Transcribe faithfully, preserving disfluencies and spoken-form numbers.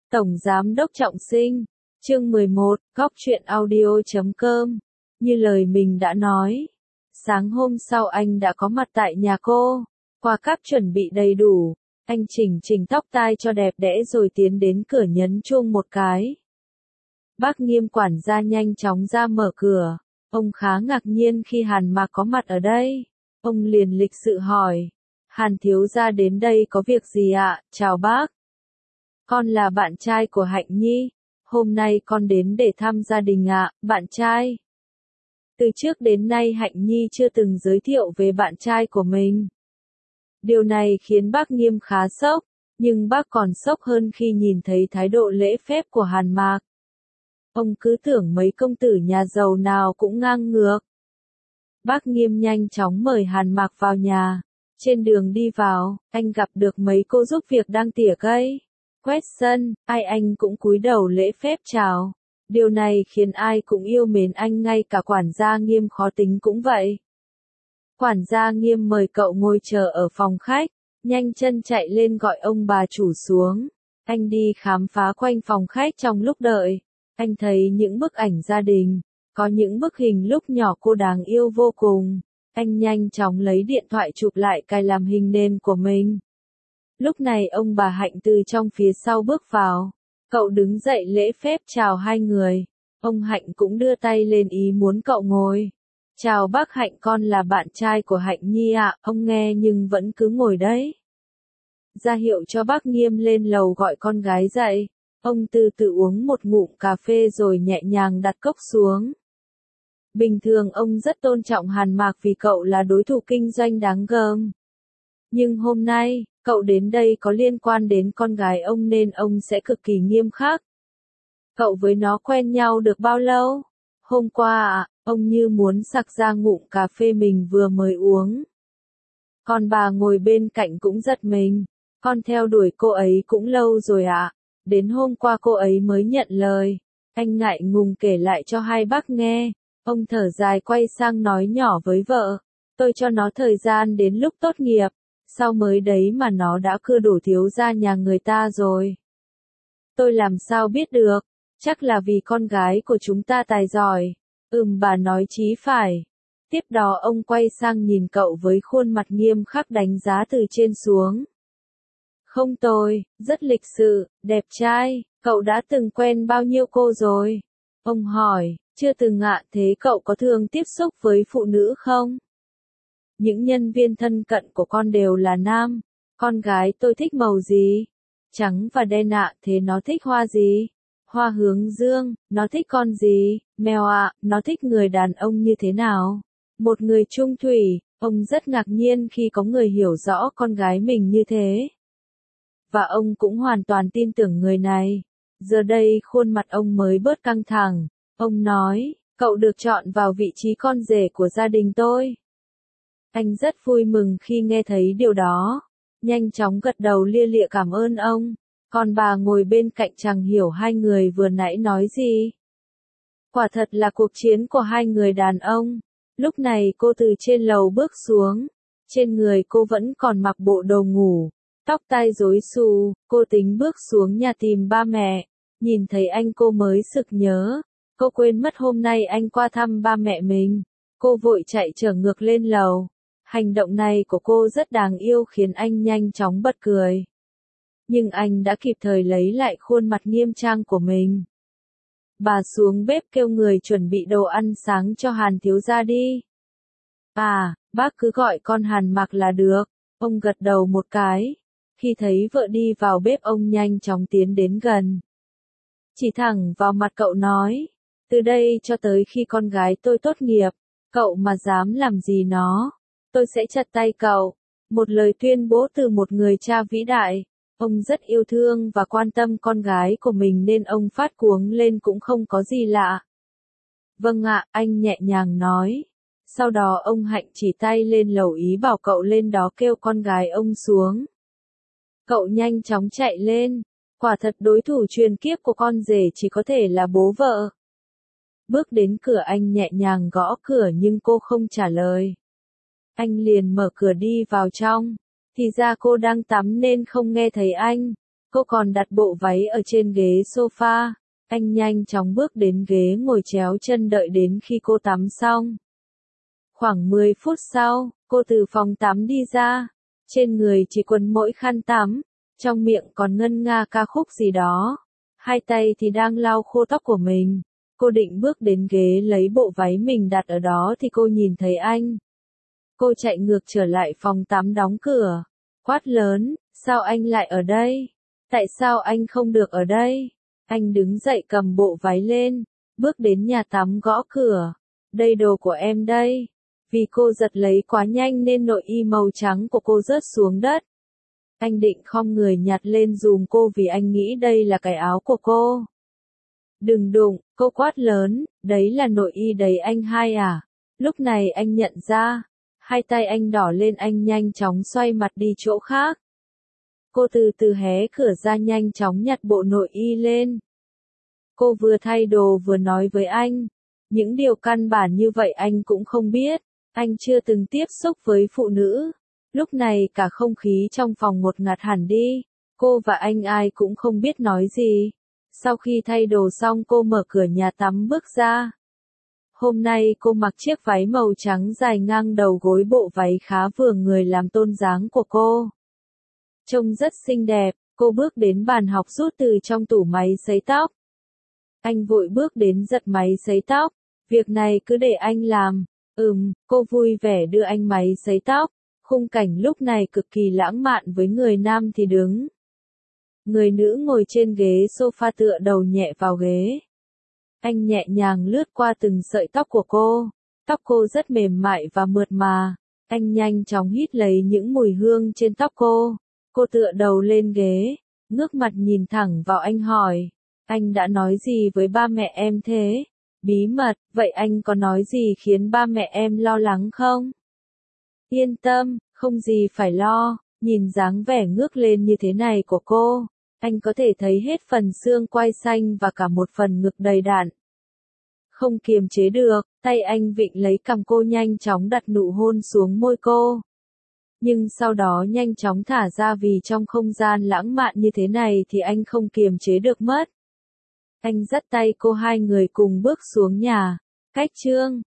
Tổng Giám đốc Trọng Sinh, chương mười một, góc truyện audio chấm com. Như lời mình đã nói, sáng hôm sau anh đã có mặt tại nhà cô, qua các chuẩn bị đầy đủ, anh chỉnh chỉnh tóc tai cho đẹp đẽ rồi tiến đến cửa nhấn chuông một cái. Bác Nghiêm quản gia nhanh chóng ra mở cửa, ông khá ngạc nhiên khi Hàn Mạc có mặt ở đây, ông liền lịch sự hỏi, Hàn thiếu gia đến đây có việc gì ạ? Chào bác. Con là bạn trai của Hạnh Nhi, hôm nay con đến để thăm gia đình ạ, bạn trai. Từ trước đến nay Hạnh Nhi chưa từng giới thiệu về bạn trai của mình. Điều này khiến bác Nghiêm khá sốc, nhưng bác còn sốc hơn khi nhìn thấy thái độ lễ phép của Hàn Mạc. Ông cứ tưởng mấy công tử nhà giàu nào cũng ngang ngược. Bác Nghiêm nhanh chóng mời Hàn Mạc vào nhà. Trên đường đi vào, anh gặp được mấy cô giúp việc đang tỉa cây, quét sân, ai anh cũng cúi đầu lễ phép chào. Điều này khiến ai cũng yêu mến anh, ngay cả quản gia Nghiêm khó tính cũng vậy. Quản gia Nghiêm mời cậu ngồi chờ ở phòng khách, nhanh chân chạy lên gọi ông bà chủ xuống. Anh đi khám phá quanh phòng khách trong lúc đợi. Anh thấy những bức ảnh gia đình, có những bức hình lúc nhỏ cô đáng yêu vô cùng. Anh nhanh chóng lấy điện thoại chụp lại cài làm hình nền của mình. Lúc này ông bà Hạnh từ trong phía sau bước vào. Cậu đứng dậy lễ phép chào hai người. Ông Hạnh cũng đưa tay lên ý muốn cậu ngồi. Chào bác Hạnh, con là bạn trai của Hạnh Nhi ạ. Ông nghe nhưng vẫn cứ ngồi đấy. Ra hiệu cho bác Nghiêm lên lầu gọi con gái dậy. Ông từ từ uống một ngụm cà phê rồi nhẹ nhàng đặt cốc xuống. Bình thường ông rất tôn trọng Hàn Mạc vì cậu là đối thủ kinh doanh đáng gờm. Nhưng hôm nay, cậu đến đây có liên quan đến con gái ông nên ông sẽ cực kỳ nghiêm khắc. Cậu với nó quen nhau được bao lâu? Hôm qua à, ông như muốn sặc ra ngụm cà phê mình vừa mới uống. Còn bà ngồi bên cạnh cũng giật mình. Con theo đuổi cô ấy cũng lâu rồi ạ. À? Đến hôm qua cô ấy mới nhận lời. Anh ngại ngùng kể lại cho hai bác nghe. Ông thở dài quay sang nói nhỏ với vợ. Tôi cho nó thời gian đến lúc tốt nghiệp. Sau mới đấy mà nó đã cưa đổ thiếu gia nhà người ta rồi. Tôi làm sao biết được. Chắc là vì con gái của chúng ta tài giỏi. Ừm, bà nói chí phải. Tiếp đó ông quay sang nhìn cậu với khuôn mặt nghiêm khắc đánh giá từ trên xuống. Không tồi, rất lịch sự, đẹp trai. Cậu đã từng quen bao nhiêu cô rồi? Ông hỏi. Chưa từng ạ. Thế cậu có thường tiếp xúc với phụ nữ không? Những nhân viên thân cận của con đều là nam. Con gái tôi thích màu gì? Trắng và đen ạ. Thế nó thích hoa gì? Hoa hướng dương. Nó thích con gì? Mèo ạ. Nó thích người đàn ông như thế nào? Một người trung thủy. Ông rất ngạc nhiên khi có người hiểu rõ con gái mình như thế. Và ông cũng hoàn toàn tin tưởng người này. Giờ đây khuôn mặt ông mới bớt căng thẳng. Ông nói, cậu được chọn vào vị trí con rể của gia đình tôi. Anh rất vui mừng khi nghe thấy điều đó. Nhanh chóng gật đầu lia lịa cảm ơn ông. Còn bà ngồi bên cạnh chẳng hiểu hai người vừa nãy nói gì. Quả thật là cuộc chiến của hai người đàn ông. Lúc này cô từ trên lầu bước xuống. Trên người cô vẫn còn mặc bộ đồ ngủ. Tóc tai rối xù, cô tính bước xuống nhà tìm ba mẹ. Nhìn thấy anh cô mới sực nhớ. Cô quên mất hôm nay anh qua thăm ba mẹ mình. Cô vội chạy trở ngược lên lầu. Hành động này của cô rất đáng yêu khiến anh nhanh chóng bật cười. Nhưng anh đã kịp thời lấy lại khuôn mặt nghiêm trang của mình. Bà xuống bếp kêu người chuẩn bị đồ ăn sáng cho Hàn thiếu gia đi. À, bác cứ gọi con Hàn Mạc là được. Ông gật đầu một cái. Khi thấy vợ đi vào bếp ông nhanh chóng tiến đến gần. Chỉ thẳng vào mặt cậu nói. Từ đây cho tới khi con gái tôi tốt nghiệp, cậu mà dám làm gì nó, tôi sẽ chặt tay cậu. Một lời tuyên bố từ một người cha vĩ đại. Ông rất yêu thương và quan tâm con gái của mình nên ông phát cuống lên cũng không có gì lạ. Vâng ạ, anh nhẹ nhàng nói. Sau đó ông Hạnh chỉ tay lên lầu ý bảo cậu lên đó kêu con gái ông xuống. Cậu nhanh chóng chạy lên. Quả thật đối thủ truyền kiếp của con rể chỉ có thể là bố vợ. Bước đến cửa anh nhẹ nhàng gõ cửa nhưng cô không trả lời. Anh liền mở cửa đi vào trong. Thì ra cô đang tắm nên không nghe thấy anh. Cô còn đặt bộ váy ở trên ghế sofa. Anh nhanh chóng bước đến ghế ngồi chéo chân đợi đến khi cô tắm xong. Khoảng mười phút sau, cô từ phòng tắm đi ra. Trên người chỉ quần mỗi khăn tắm, trong miệng còn ngân nga ca khúc gì đó. Hai tay thì đang lau khô tóc của mình. Cô định bước đến ghế lấy bộ váy mình đặt ở đó thì cô nhìn thấy anh. Cô chạy ngược trở lại phòng tắm đóng cửa. Quát lớn, sao anh lại ở đây? Tại sao anh không được ở đây? Anh đứng dậy cầm bộ váy lên, bước đến nhà tắm gõ cửa. Đây đồ của em đây. Vì cô giật lấy quá nhanh nên nội y màu trắng của cô rớt xuống đất. Anh định khom người nhặt lên giùm cô vì anh nghĩ đây là cái áo của cô. Đừng đụng, cô quát lớn, đấy là nội y đấy anh hai à? Lúc này anh nhận ra, hai tay anh đỏ lên, anh nhanh chóng xoay mặt đi chỗ khác. Cô từ từ hé cửa ra nhanh chóng nhặt bộ nội y lên. Cô vừa thay đồ vừa nói với anh. Những điều căn bản như vậy anh cũng không biết. Anh chưa từng tiếp xúc với phụ nữ. Lúc này cả không khí trong phòng ngột ngạt hẳn đi. Cô và anh ai cũng không biết nói gì. Sau khi thay đồ xong cô mở cửa nhà tắm bước ra. Hôm nay cô mặc chiếc váy màu trắng dài ngang đầu gối, bộ váy khá vừa người làm tôn dáng của cô. Trông rất xinh đẹp, cô bước đến bàn học rút từ trong tủ máy sấy tóc. Anh vội bước đến giật máy sấy tóc. Việc này cứ để anh làm. Ừm, cô vui vẻ đưa anh máy sấy tóc. Khung cảnh lúc này cực kỳ lãng mạn với người nam thì đứng. Người nữ ngồi trên ghế sofa tựa đầu nhẹ vào ghế. Anh nhẹ nhàng lướt qua từng sợi tóc của cô. Tóc cô rất mềm mại và mượt mà. Anh nhanh chóng hít lấy những mùi hương trên tóc cô. Cô tựa đầu lên ghế, ngước mặt nhìn thẳng vào anh hỏi. Anh đã nói gì với ba mẹ em thế? Bí mật, vậy anh có nói gì khiến ba mẹ em lo lắng không? Yên tâm, không gì phải lo. Nhìn dáng vẻ ngước lên như thế này của cô, anh có thể thấy hết phần xương quai xanh và cả một phần ngực đầy đặn. Không kiềm chế được, tay anh vịn lấy cằm cô, nhanh chóng đặt nụ hôn xuống môi cô. Nhưng sau đó nhanh chóng thả ra vì trong không gian lãng mạn như thế này thì anh không kiềm chế được mất. Anh dắt tay cô, hai người cùng bước xuống nhà. Cách chương